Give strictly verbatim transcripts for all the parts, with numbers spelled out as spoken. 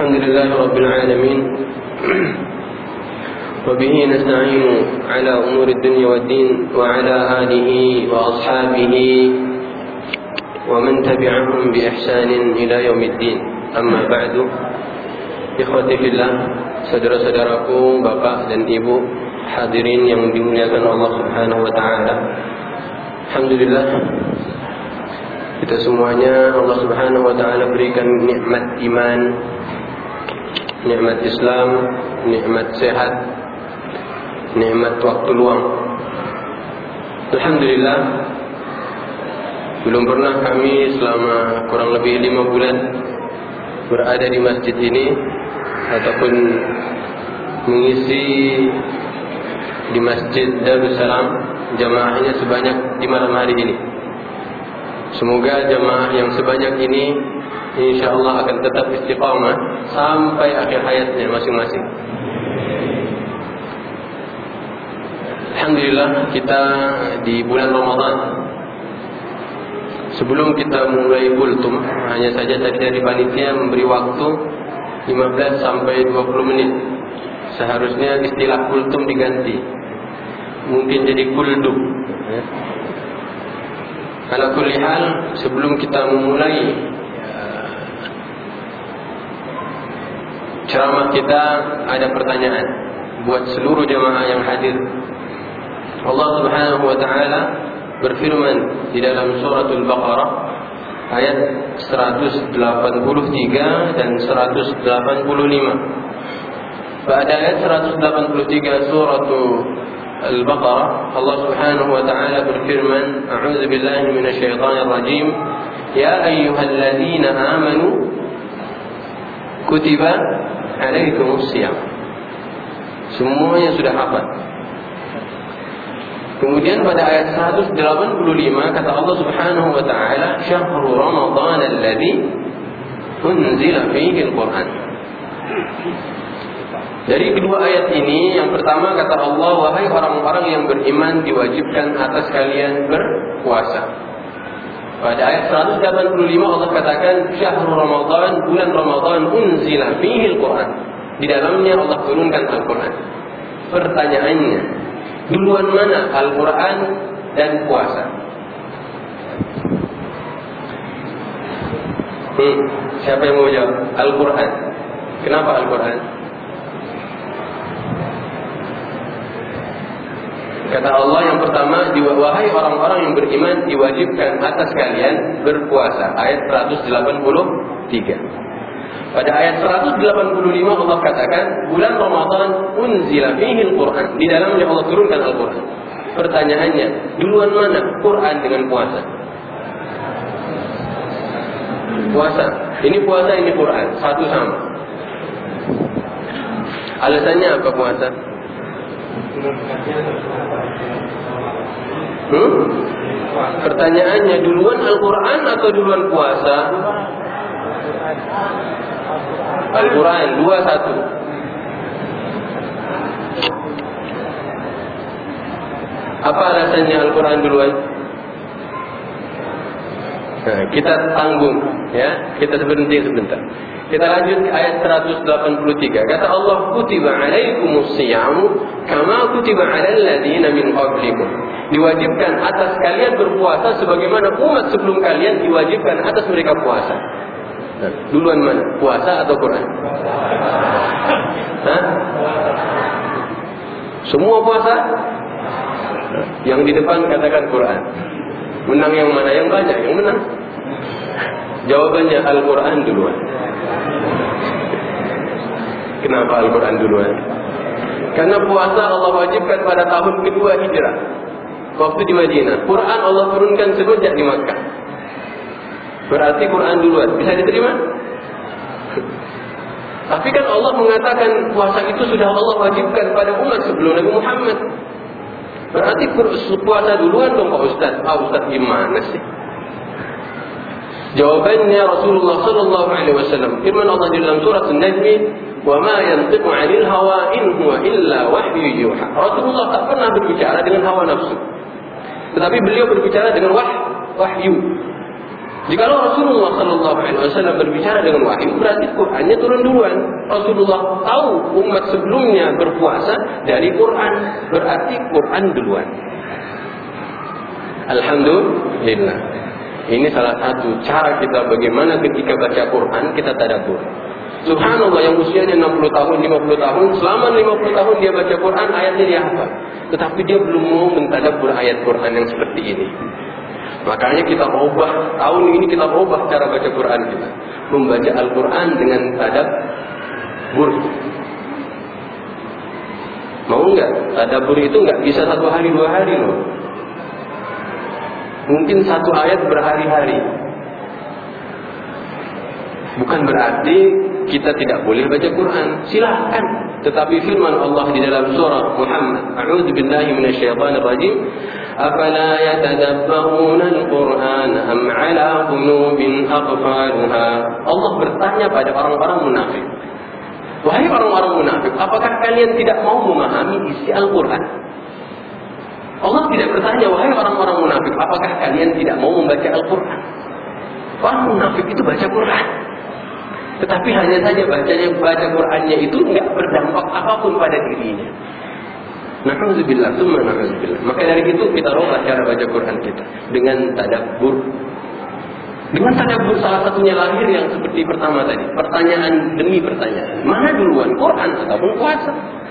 Alhamdulillah Rabbil Alamin. وبه نستعين على أمور الدنيا والدين وعلى آله وأصحابه ومن تبعهم بإحسان إلى يوم الدين. أما بعد, ikhwati fillah, saudara-saudaraku, bapak dan ibu, hadirin yang dimuliakan Allah Subhanahu wa taala. Alhamdulillah, kita semuanya Allah Subhanahu wa taala berikan nikmat iman, nikmat Islam, nikmat sehat, nikmat waktu luang. Alhamdulillah, belum pernah kami selama kurang lebih lima bulan berada di masjid ini ataupun mengisi di Masjid Darussalam jamaahnya sebanyak di malam hari ini. Semoga jamaah yang sebanyak ini insyaallah akan tetap istiqamah sampai akhir hayatnya masing-masing. Alhamdulillah, kita di bulan Ramadan. Sebelum kita mulai kultum, hanya saja tadi dari panitia memberi waktu lima belas sampai dua puluh menit. Seharusnya istilah kultum diganti, mungkin jadi kuldum, ya. Kalau kulli hal, sebelum kita memulai uh, ceramah kita, ada pertanyaan buat seluruh jamaah yang hadir. Allah Subhanahu wa taala berfirman di dalam suratul Baqarah ayat seratus delapan puluh tiga dan seratus delapan puluh lima. Pada ayat seratus delapan puluh tiga suratul Al-Baqarah, Allah Subhanahu wa taala berfirman, a'udzu billahi minasyaitonir rajim, ya ayyuhalladzina amanu kutiba alaikumus shiyam. Semuanya sudah hafal. Kemudian pada ayat seratus delapan puluh lima kata Allah Subhanahu wa taala, syahrul ramadhan alladzi unzila fihi al-Qur'an. Dari kedua ayat ini, yang pertama kata Allah, wahai orang-orang yang beriman, diwajibkan atas kalian berpuasa. Pada ayat seratus delapan puluh lima Allah katakan, syahrul ramadhan, bulan Ramadan, unzila fihi al-Qur'an. Di dalamnya Allah turunkan Al-Qur'an. Pertanyaannya, duluan mana Al-Quran dan puasa? Hmm, siapa yang mau jawab? Al-Quran. Kenapa Al-Quran? Kata Allah yang pertama, wahai orang-orang yang beriman, diwajibkan atas kalian berpuasa. Ayat seratus delapan puluh tiga. Pada ayat seratus delapan puluh lima Allah katakan, bulan Ramadan unzila fihi al-Qur'an. Di dalamnya Allah turunkan Al-Qur'an. Pertanyaannya, duluan mana Quran dengan puasa? Puasa. Ini puasa, ini Quran, satu sama. Alasannya apa puasa? Hmm? Pertanyaannya, duluan Al-Quran atau duluan puasa? Al-Quran, dua satu. Apa alasannya Al-Quran duluan? Nah, kita tanggung, ya. Kita berhenti sebentar. Kita lanjut ke ayat seratus delapan puluh tiga. Kata Allah, kutiba alaikumus siyamu kama kutiba alal ladzina min qablikum. Diwajibkan atas kalian berpuasa sebagaimana umat sebelum kalian diwajibkan atas mereka puasa. Nah, duluan mana? Puasa atau Quran? Hah? Semua puasa? Nah, yang di depan katakan Quran. Menang yang mana? Yang banyak yang menang. Jawabannya Al-Quran duluan. Kenapa Al-Quran duluan? Karena puasa Allah wajibkan pada tahun kedua hijrah, waktu di Madinah. Quran Allah turunkan semenjak di Makkah. Berarti Quran duluan. Bisa diterima? Tapi kan Allah mengatakan puasa itu sudah Allah wajibkan pada umat sebelum Nabi Muhammad. Berarti puasa duluan dong Pak Ustaz. Ah Ustaz gimana sih? Jawabannya Rasulullah sallallahu alaihi wasallam. Firman Allah di dalam surat An-Najm, "Wa ma yantiqu 'anil hawa in huwa illa wahyu yuha." Rasulullah tak pernah berbicara dengan hawa nafsu. Tetapi beliau berbicara dengan wah, wahyu. Jikalau Rasulullah Sallallahu Alaihi Wasallam berbicara dengan wahyu, berarti Qurannya turun duluan. Rasulullah tahu umat sebelumnya berpuasa dari Quran, berarti Quran duluan. Alhamdulillah. Ini salah satu cara kita bagaimana ketika baca Quran kita tadabbur. Subhanallah, yang usianya enam puluh tahun, lima puluh tahun, selama lima puluh tahun dia baca Quran, ayatnya dia hafal. Tetapi dia belum mau mentadabbur ayat Quran yang seperti ini. Makanya kita ubah, tahun ini kita ubah cara baca Quran kita. Membaca Al-Quran dengan tadabbur. Mau nggak? Tadabbur itu nggak bisa satu hari dua hari loh. Mungkin satu ayat berhari-hari. Bukan berarti kita tidak boleh baca Quran. Silahkan. Tetapi firman Allah di dalam surah Muhammad, A'udzu billahi minasyaitonir rajim, afala yatadabbaruna al-Qur'an am 'ala qulubin aqfalha. Allah bertanya pada orang-orang munafik. Wahai orang-orang munafik, apakah kalian tidak mau memahami isi Al-Qur'an? Allah tidak bertanya, wahai orang-orang munafik, apakah kalian tidak mau membaca Al-Qur'an? Orang munafik itu baca Quran. Tetapi hanya saja bacanya baca Qurannya itu enggak berdampak apapun pada dirinya. Na'udzubillah, tsumma na'udzubillah. Maka dari itu kita rubah cara baca Quran kita dengan tadabbur. Dengan tadabbur salah satunya lahir yang seperti pertama tadi, pertanyaan demi pertanyaan. Mana duluan, Quran ataupun puasa?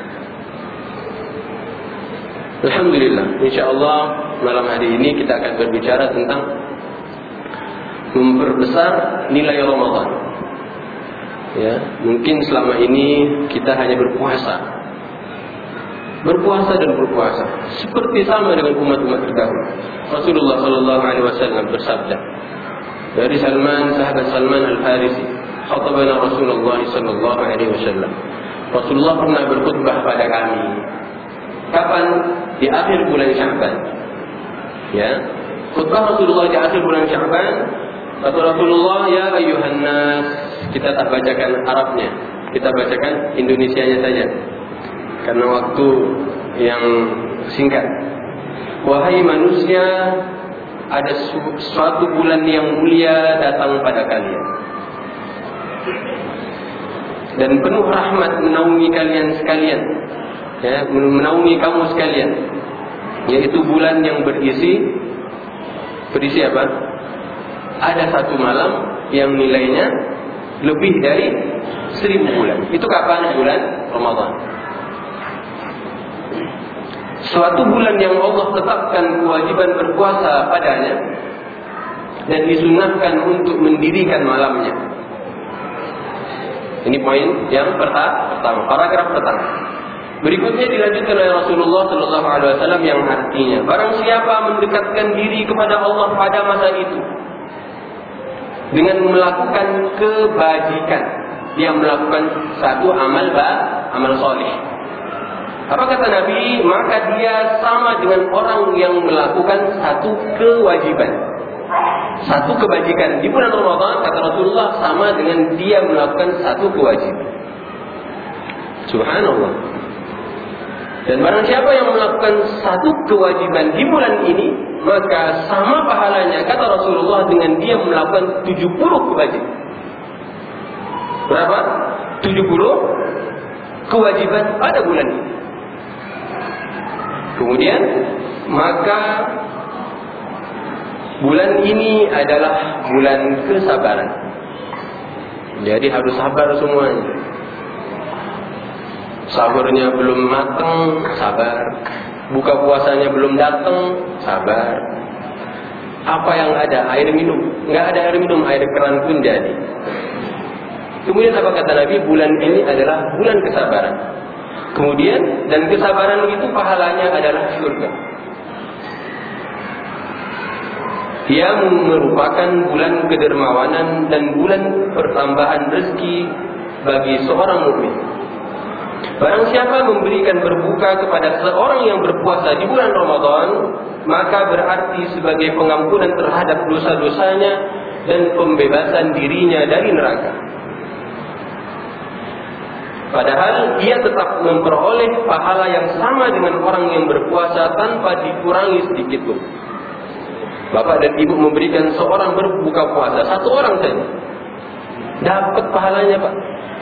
Alhamdulillah, insyaallah malam hari ini kita akan berbicara tentang memperbesar nilai Ramadan. Ya, mungkin selama ini kita hanya berpuasa, berpuasa dan berpuasa, seperti sama dengan umat-umat terdahulu. Rasulullah Sallallahu Alaihi Wasallam bersabda dari Salman, sahabat Salman Al Farisi, khatabana Rasulullah Sallallahu Alaihi Wasallam. Rasulullah pernah berkhutbah pada kami. Kapan? Di akhir bulan Sya'ban. Ya, khutbah Rasulullah di akhir bulan Sya'ban. Kata Rasulullah, ya ayyuhan nas, kita tak bacakan Arabnya, kita bacakan Indonesianya saja, karena waktu yang singkat. Wahai manusia, ada su- suatu bulan yang mulia datang pada kalian, dan penuh rahmat menaungi kalian sekalian, ya, menaungi kamu sekalian, yaitu bulan yang berisi, berisi apa? Ada satu malam yang nilainya lebih dari seribu bulan. Itu kapan? Bulan Ramadan. Suatu bulan yang Allah tetapkan kewajiban berpuasa padanya dan disunahkan untuk mendirikan malamnya. Ini poin yang pertama, paragraf pertama. Berikutnya dilanjutkan oleh Rasulullah Sallallahu Alaihi Wasallam yang artinya, barang siapa mendekatkan diri kepada Allah pada masa itu dengan melakukan kebajikan, dia melakukan satu amal ba, amal soleh. Apa kata Nabi? Maka dia sama dengan orang yang melakukan satu kewajiban, satu kebajikan di bulan Ramadan. Kata Rasulullah, sama dengan dia melakukan satu kewajiban. Subhanallah. Dan barang siapa yang melakukan satu kewajiban di bulan ini, maka sama pahalanya, kata Rasulullah, dengan dia melakukan tujuh puluh kewajiban. Berapa? tujuh puluh kewajiban pada bulan ini. Kemudian, maka bulan ini adalah bulan kesabaran. Jadi harus sabar semuanya. Sahurnya belum matang, sabar. Buka puasanya belum datang, sabar. Apa yang ada? Air minum. Enggak ada air minum, air keran pun jadi. Kemudian apa kata Nabi? Bulan ini adalah bulan kesabaran. Kemudian, dan kesabaran itu pahalanya adalah surga. Dia merupakan bulan kedermawanan dan bulan pertambahan rezeki bagi seorang mukmin. Barang siapa memberikan berbuka kepada seorang yang berpuasa di bulan Ramadan, maka berarti sebagai pengampunan terhadap dosa-dosanya dan pembebasan dirinya dari neraka. Padahal dia tetap memperoleh pahala yang sama dengan orang yang berpuasa tanpa dikurangi sedikit pun. Bapak dan ibu memberikan seorang berbuka puasa, satu orang saja, dapat pahalanya, Pak.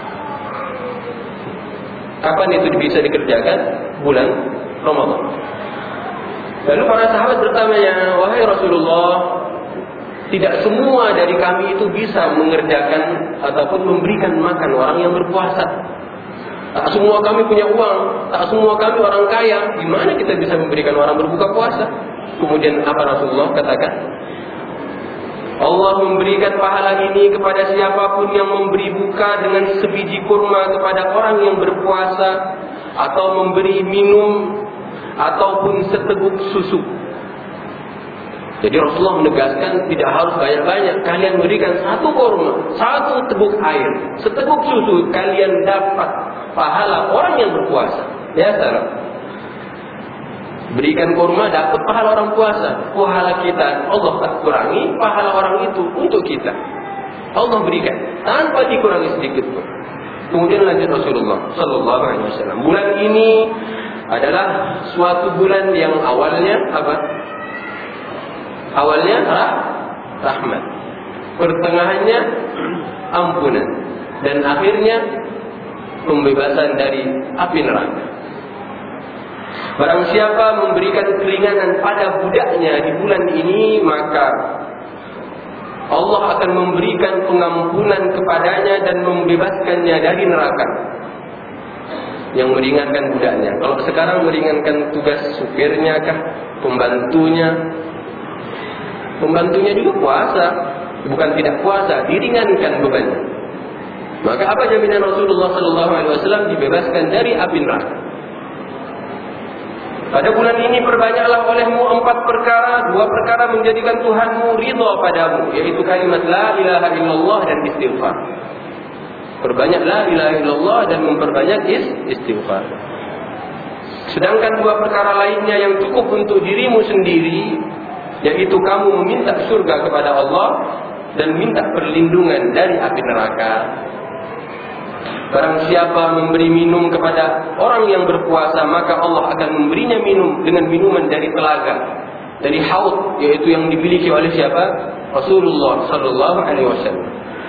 Kapan itu bisa dikerjakan? Bulan Ramadan. Lalu para sahabat bertanya, wahai Rasulullah, tidak semua dari kami itu bisa mengerjakan ataupun memberikan makan orang yang berpuasa. Tak semua kami punya uang, tak semua kami orang kaya. Gimana kita bisa memberikan orang berbuka puasa? Kemudian apa Rasulullah katakan? Allah memberikan pahala ini kepada siapapun yang memberi buka dengan sebiji kurma kepada orang yang berpuasa, atau memberi minum ataupun seteguk susu. Jadi Rasulullah menegaskan tidak harus banyak-banyak. Kalian berikan satu kurma, satu teguk air, seteguk susu, kalian dapat pahala orang yang berpuasa. Ya, saudara. Berikan kurma dapat pahala orang puasa. Pahala kita Allah tak kurangi, pahala orang itu untuk kita Allah berikan tanpa dikurangi sedikit pun. Kemudian lanjut Rasulullah sallallahu alaihi wasallam. Bulan ini adalah suatu bulan yang awalnya apa? Awalnya rah, rahmat, pertengahannya ampunan, dan akhirnya pembebasan dari api neraka. Barang siapa memberikan keringanan pada budaknya di bulan ini, maka Allah akan memberikan pengampunan kepadanya dan membebaskannya dari neraka. Yang meringankan budaknya. Kalau sekarang meringankan tugas supirnya kah, pembantunya, Pembantunya juga puasa, bukan tidak puasa, diringankan bebannya. Maka apa jaminan Rasulullah sallallahu alaihi wasallam dibebaskan dari api neraka? Pada bulan ini perbanyaklah olehmu empat perkara, dua perkara menjadikan Tuhanmu ridha padamu, yaitu kalimat la ilaha illallah dan istighfar. Perbanyak la ilaha illallah dan memperbanyak istighfar. Sedangkan dua perkara lainnya yang cukup untuk dirimu sendiri, yaitu kamu meminta surga kepada Allah dan minta perlindungan dari api neraka. Barang siapa memberi minum kepada orang yang berpuasa, maka Allah akan memberinya minum dengan minuman dari telaga, dari haud, yaitu yang dimiliki oleh siapa? Rasulullah sallallahu alaihi wasallam.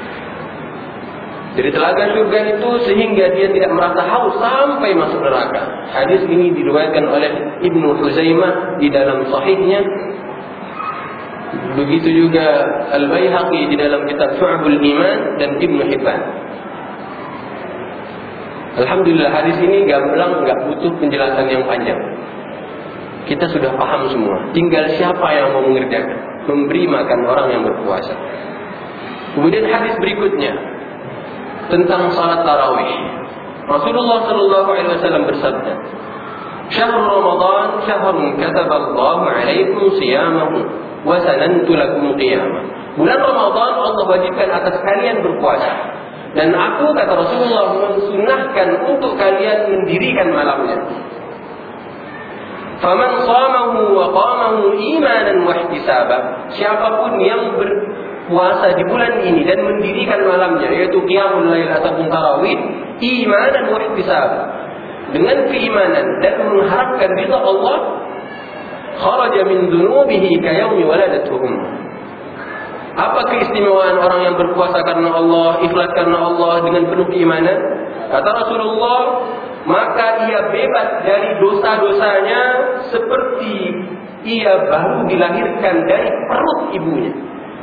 Dari telaga surga itu, sehingga dia tidak merasa haus sampai masuk neraka. Hadis ini diriwayatkan oleh Ibnu Huzaimah di dalam sahihnya. Begitu juga Al-Baihaqi di dalam kitab Syu'abul Iman dan Ibnu Hibban. Alhamdulillah, hadis ini gamblang, enggak butuh penjelasan yang panjang. Kita sudah paham semua. Tinggal siapa yang mau mengerjakan, memberi makan orang yang berpuasa. Kemudian hadis berikutnya tentang salat tarawih. Rasulullah sallallahu alaihi wasallam bersabda, "Syahrul Ramadan syahrun kataballahu alaikum siyamahu wa sanantu lakum qiyamah." Bulan Ramadan Allah wajibkan atas kalian berpuasa, dan aku, kata Rasulullah, mensunahkan untuk kalian mendirikan malamnya. Faman shamahu wa qamahu imanan wa ihtisaban, siapapun yang berpuasa di bulan ini dan mendirikan malamnya, yaitu qiyamul lail ataupun tarawih, imanan wa ihtisaban, dengan keimanan dan mengharapkan ridha Allah, kharaja min dhunubihi kayaumi waladatuhu ummah. Apa keistimewaan orang yang berpuasa karena Allah, ikhlas karena Allah dengan penuh keimanan? Kata Rasulullah, maka ia bebas dari dosa-dosanya seperti ia baru dilahirkan dari perut ibunya.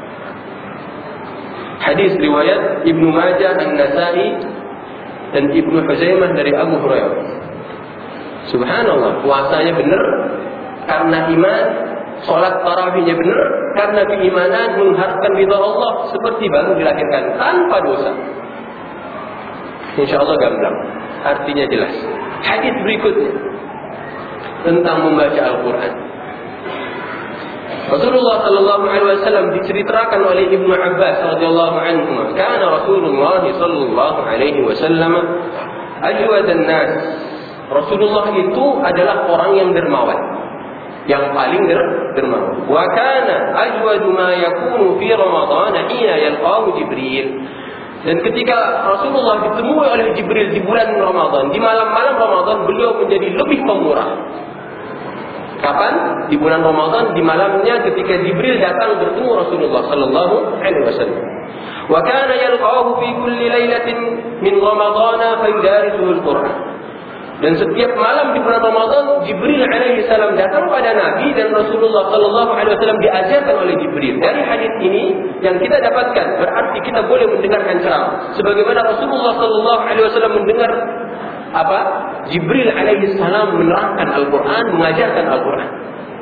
Hadis riwayat Ibnu Majah, An-Nasa'i dan Ibnu Huzaimah dari Abu Hurairah. Subhanallah, puasanya benar karena iman, salat tarawihnya benar karena keimanan, mengharapkan ridha Allah seperti baru dilahirkan tanpa dosa. Insyaallah gamblang, artinya jelas. Hadis berikutnya tentang membaca Al-Quran. Rasulullah sallallahu alaihi wasallam diceritakan oleh Ibnu Abbas radhiyallahu anhu, "Kana Rasulullah sallallahu alaihi wasallam ajwadan nas." Rasulullah itu adalah orang yang dermawan, yang paling dermawan. Wa kana ajwadu ma yakunu fi Ramadan hina yalqahu Jibril. Dan ketika Rasulullah ditemui oleh Jibril di bulan Ramadan, di malam-malam Ramadan, beliau menjadi lebih pemurah. Kapan? Di bulan Ramadan, di malamnya ketika Jibril datang bertemu Rasulullah sallallahu alaihi wasallam. Wa kana yalqahu fi kulli lailatin min Ramadan fa yudarisuhu al-Qur'an. Dan setiap malam di bulan Ramadan, Jibril alaihi salam datang pada Nabi dan Rasulullah sallallahu alaihi wasallam diajarkan oleh Jibril. Dari hadis ini yang kita dapatkan, berarti kita boleh mendengarkan ceramah sebagaimana Rasulullah sallallahu alaihi wasallam mendengar apa? Jibril alaihi salam menerangkan Al-Qur'an, mengajarkan Al-Qur'an.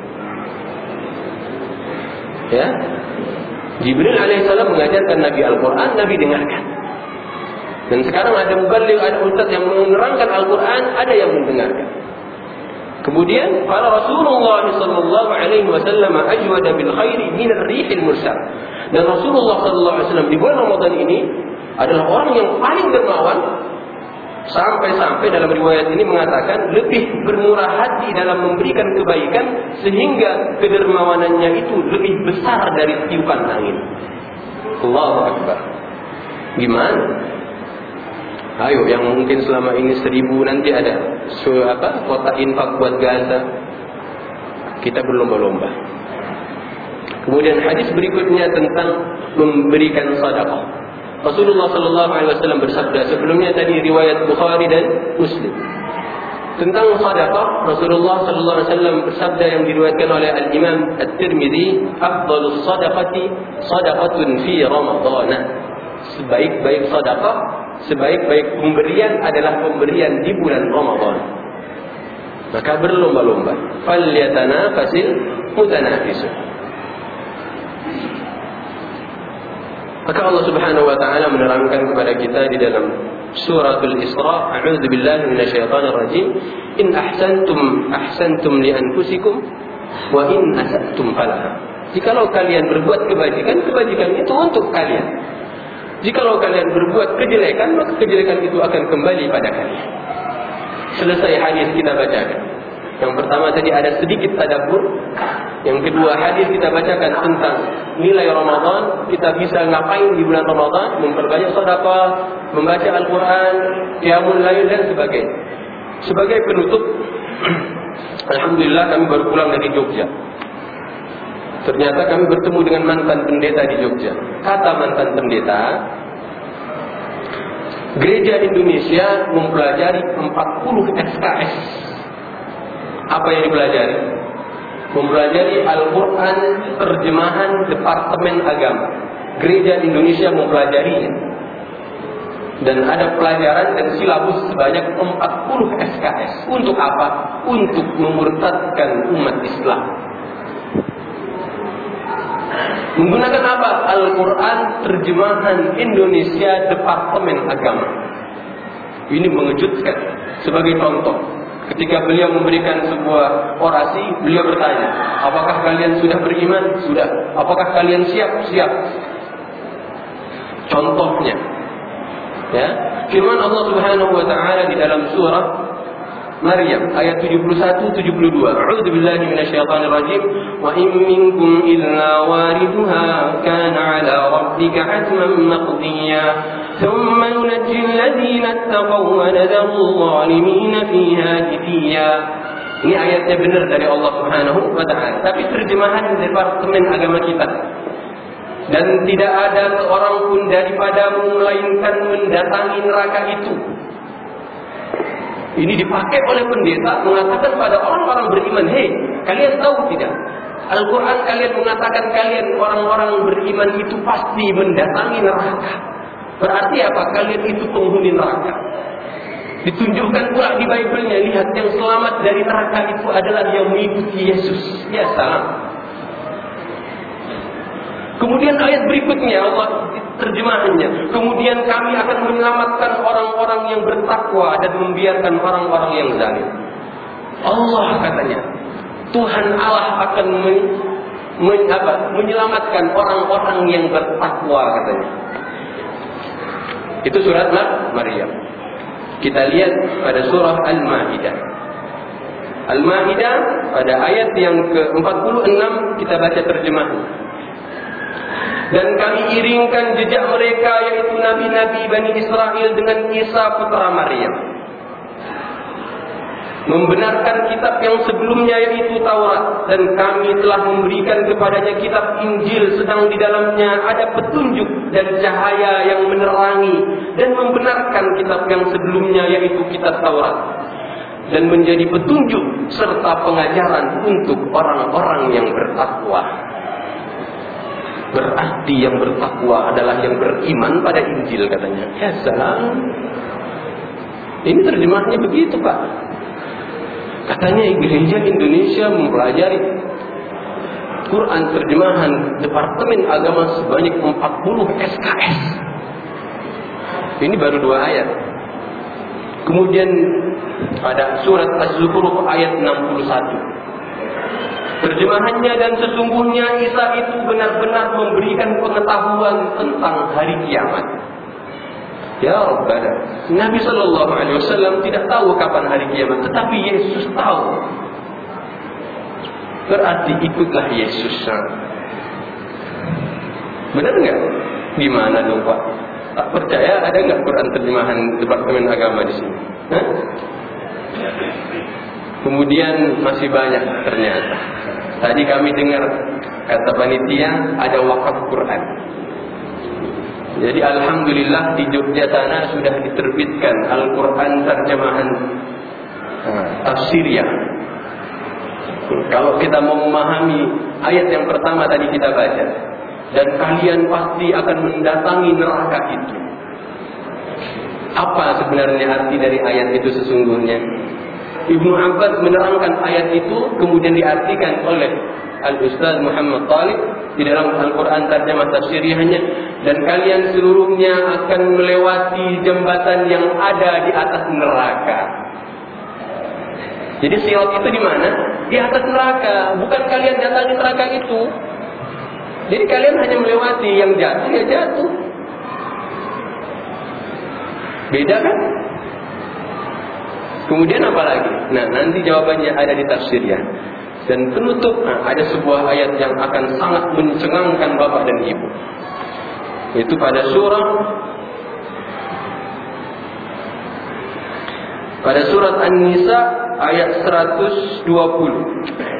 Ya. Jibril alaihi salam mengajarkan Nabi Al-Qur'an, Nabi dengarkan. Dan sekarang ada muballigh, ada ustaz yang menerangkan Al-Quran, ada yang mendengarkan. Kemudian, qala Rasulullah sallallahu alaihi wasallam ajwada bil khairi min ar-rihil mursal. Dan Rasulullah sallallahu alaihi wasallam di bulan Ramadan ini adalah orang yang paling dermawan, sampai-sampai dalam riwayat ini mengatakan lebih bermurah hati dalam memberikan kebaikan sehingga kedermawanannya itu lebih besar dari tiupan angin. Allahu Akbar. Gimana? Ayo, yang mungkin selama ini seribu nanti ada so, apa, kota infak buat Gaza. Kita berlomba-lomba. Kemudian hadis berikutnya tentang memberikan sedekah. Rasulullah sallallahu alaihi wasallam bersabda, sebelumnya tadi riwayat Bukhari dan Muslim. Tentang sedekah, Rasulullah sallallahu alaihi wasallam bersabda yang diriwayatkan oleh Al-Imam At-Tirmidzi, "Afdhalus shadaqati shadaqatun fi Ramadan." Sebaik-baik sedekah, sebaik-baik pemberian adalah pemberian di bulan Ramadan. Maka berlomba-lomba. Falyatanafasil mutanafisun. Maka Allah Subhanahu wa taala menerangkan kepada kita di dalam suratul Isra, a'udzu billahi minasyaitonir rajim, in ahsantum ahsantum li anfusikum wa in asatum falaha. Jikalau kalian berbuat kebajikan, kebajikan itu untuk kalian. Jikalau kalian berbuat kejelekan, maka kejelekan itu akan kembali pada kalian. Selesai hadis kita bacakan. Yang pertama tadi ada sedikit tadabbur. Yang kedua hadis kita bacakan tentang nilai Ramadan. Kita bisa ngapain di bulan Ramadan? Memperbanyak sedekah, membaca Al-Quran, qiyamul lail dan sebagainya. Sebagai penutup, alhamdulillah kami baru pulang dari Jogja. Ternyata kami bertemu dengan mantan pendeta di Jogja. Kata mantan pendeta, gereja Indonesia mempelajari empat puluh S K S. Apa yang dipelajari? Mempelajari Al-Quran terjemahan Departemen Agama. Gereja Indonesia mempelajarinya. Dan ada pelajaran dan silabus sebanyak empat puluh S K S. Untuk apa? Untuk memurtadkan umat Islam. Menggunakan apa? Al-Quran terjemahan Indonesia Departemen Agama. Ini mengejutkan. Sebagai contoh, ketika beliau memberikan sebuah orasi, beliau bertanya, apakah kalian sudah beriman? Sudah. Apakah kalian siap? Siap. Contohnya, ya, firman Allah Subhanahu wa taala di dalam surah Maryam ayat tujuh puluh satu tujuh puluh dua. A'udzu billahi minasyaitonir rajim. Wa in minkum illa waridha kana 'ala rabbika hatman maqdiya. Thumma nunajjil ladzina ittaqaw wa nadharu adh-dhalimina fiha jithiya. Ini ayatnya benar dari Allah Subhanahu wa taala, tapi terjemahan Departemen Agama kita. Dan tidak ada seorang pun daripadamu melainkan mendatangi neraka itu. Ini dipakai oleh pendeta mengatakan pada orang-orang beriman, hei, kalian tahu tidak? Al-Quran kalian mengatakan kalian orang-orang beriman itu pasti mendatangi neraka. Berarti apa? Kalian itu penghuni neraka. Ditunjukkan pula di Bible-nya, lihat yang selamat dari neraka itu adalah yang mengikuti Yesus. Ya salam. Kemudian ayat berikutnya Allah terjemahannya, kemudian kami akan menyelamatkan orang-orang yang bertakwa dan membiarkan orang-orang yang zalim. Allah katanya, Tuhan Allah akan men, men, apa, menyelamatkan orang-orang yang bertakwa katanya. Itu surat Maryam. Kita lihat pada surah Al-Maidah. Al-Maidah pada ayat yang ke empat puluh enam kita baca terjemahan. Dan kami iringkan jejak mereka, yaitu nabi-nabi Bani Israel dengan Isa putra Maryam. membenarkan kitab yang sebelumnya yaitu Taurat, dan kami telah memberikan kepadanya kitab Injil sedang di dalamnya ada petunjuk dan cahaya yang menerangi, dan membenarkan kitab yang sebelumnya yaitu kitab Taurat, dan menjadi petunjuk serta pengajaran untuk orang-orang yang bertakwa. Berarti yang bertakwa adalah yang beriman pada Injil, katanya. Ya salam. Ini terjemahnya begitu, Pak. Katanya gereja Indonesia mempelajari Quran terjemahan Departemen Agama sebanyak empat puluh S K S. Ini baru dua ayat. Kemudian ada surat Az-Zukhruf ayat enam puluh satu. Terjemahannya, dan sesungguhnya Isa itu benar-benar memberikan pengetahuan tentang hari kiamat. Ya Rabbana, Nabi Sallallahu Alaihi Wasallam tidak tahu kapan hari kiamat, tetapi Yesus tahu. Berarti ikutlah Yesus. Benar nggak? Gimana dong Pak? Tak percaya ada nggak Quran terjemahan Departemen Agama di sini? Hah? Kemudian masih banyak ternyata. Tadi kami dengar kata panitia ada wakaf Quran. Jadi alhamdulillah di Jogja sana sudah diterbitkan Al-Quran terjemahan tafsiriyah. Kalau kita mau memahami ayat yang pertama tadi kita baca, dan kalian pasti akan mendatangi neraka itu. Apa sebenarnya arti dari ayat itu sesungguhnya? Ibnu Abbas menerangkan ayat itu kemudian diartikan oleh Al-Ustaz Muhammad Talib di dalam Al-Quran terjemah tafsiriyahnya, dan kalian seluruhnya akan melewati jembatan yang ada di atas neraka. Jadi sirat itu di mana? Di atas neraka, bukan kalian datangi neraka itu. Jadi kalian hanya melewati, yang jatuh ya jatuh. Beda kan? Kemudian apa lagi? Nah, nanti jawabannya ada di tafsirnya. Dan penutup, nah, ada sebuah ayat yang akan sangat mencengangkan bapak dan ibu. Itu pada surah pada surat An-Nisa ayat seratus dua puluh.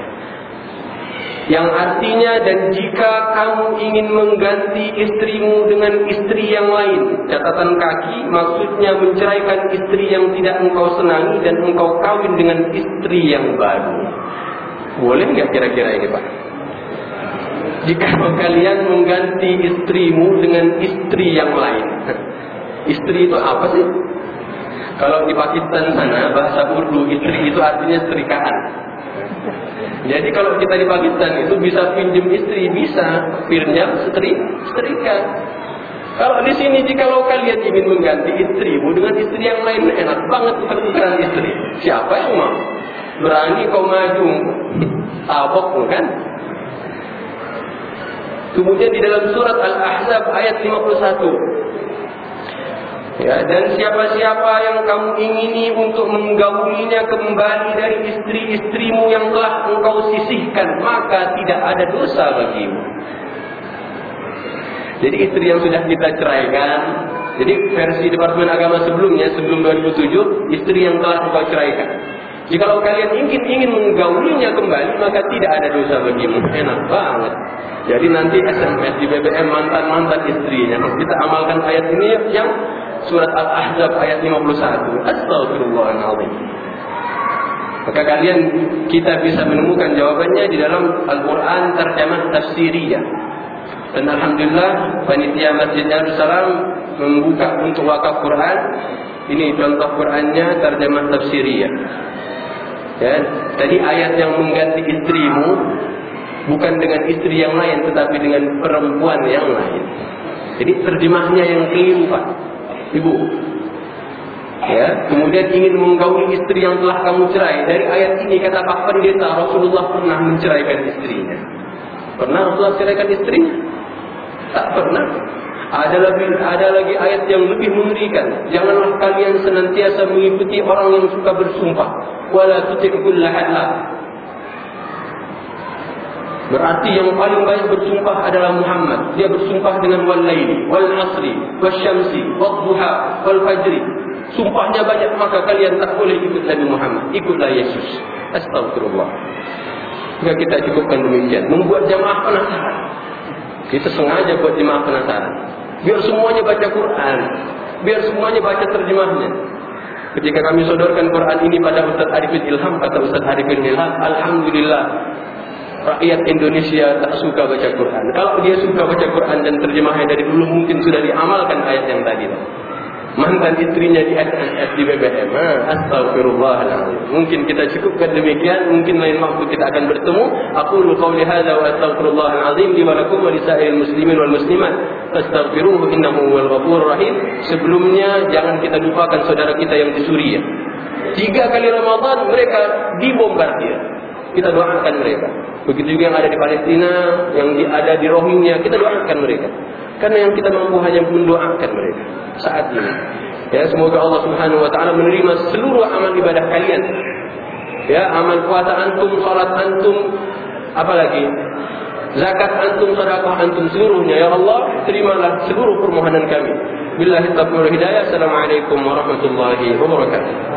Yang artinya, dan jika kamu ingin mengganti istrimu dengan istri yang lain, catatan kaki, maksudnya menceraikan istri yang tidak engkau senangi dan engkau kawin dengan istri yang baru. Boleh nggak kira-kira ini Pak? Jika kalian mengganti istrimu dengan istri yang lain. Istri itu apa sih? Kalau di Pakistan sana bahasa Urdu, istri itu artinya setrikaan. Jadi kalau kita di Pakistan itu bisa pinjam istri, bisa pinjam setri, setrika. Kalau di sini jikalau kalian ingin mengganti istrimu dengan istri yang lain, enak banget pertukaran istri. Siapa yang mau? Berani kau maju, tabok kan? Kemudian di dalam surat Al-Ahzab ayat lima puluh satu. Ya, dan siapa-siapa yang kamu ingini untuk menggaulinya kembali dari istri-istrimu yang telah engkau sisihkan, maka tidak ada dosa bagimu. Jadi istri yang sudah kita ceraikan, jadi versi Departemen Agama sebelumnya, sebelum dua ribu tujuh, istri yang telah engkau ceraikan, jikalau kalian ingin ingin menggaulinya kembali, maka tidak ada dosa bagimu. Enak banget. Jadi nanti S M S di B B M mantan-mantan istrinya. Kita amalkan ayat ini yang surat Al-Ahzab ayat lima puluh satu. Astagfirullahaladzim. Maka kalian, kita bisa menemukan jawabannya di dalam Al-Quran terjemah tafsiriyah. Dan alhamdulillah panitia Masjid Darussalam membuka untuk wakaf Quran. Ini contoh Qurannya terjemah tafsiriyah. Ya, tadi ayat yang mengganti istrimu bukan dengan istri yang lain, tetapi dengan perempuan yang lain. Jadi terjemahnya yang keliru Pak, Ibu. Ya, kemudian ingin menggauli istri yang telah kamu cerai. Dari ayat ini kata Pak Pendeta, Rasulullah pernah menceraikan istrinya. Pernah Rasulullah ceraikan istrinya? Tak pernah. Ada lagi, ada lagi ayat yang lebih mengerikan. Janganlah kalian senantiasa mengikuti orang yang suka bersumpah. Wala tuti' kulla halaf. Berarti yang paling baik bersumpah adalah Muhammad. Dia bersumpah dengan wal laili, wal asri, wal syamsi, wal duha, wal fajri. sumpahnya banyak, maka kalian tak boleh ikut Nabi Muhammad, ikutlah Yesus. Astagfirullah. Jika kita cukupkan demikian, membuat jamaah penasaran. Kita sengaja buat jamaah penasaran, biar semuanya baca Quran, biar semuanya baca terjemahnya. Ketika kami sodorkan Quran ini pada Ustaz Arifin Ilham, kata Ustaz Arifin Ilham, alhamdulillah, rakyat Indonesia tak suka baca Quran. Kalau dia suka baca Quran dan terjemahnya dari dulu, mungkin sudah diamalkan ayat yang tadi. Mantan istrinya di S S S di B B M. Astagfirullahaladzim. Mungkin kita cukupkan demikian. Mungkin lain waktu kita akan bertemu. Aqulu qawli hadza wa astaghfirullahaladzim li wa lakum wa lisa'iril muslimin wal muslimat. Fastaghfiruhu innahu huwal ghafurur rahim. Sebelumnya jangan kita lupakan saudara kita yang di Suriah. Tiga kali Ramadan mereka dibombardir. Kita doakan mereka. Begitu juga yang ada di Palestina, yang ada di Rohingya, kita doakan mereka. Karena yang kita mampu hanya mendoakan mereka saat ini. Ya, semoga Allah Subhanahu wa taala menerima seluruh amal ibadah kalian. Ya, amal puasa antum, salat antum, apalagi zakat antum, sedekah antum, seluruhnya. Ya Allah, terimalah seluruh permohonan kami. Billahi taufiq wal hidayah. Assalamualaikum warahmatullahi wabarakatuh.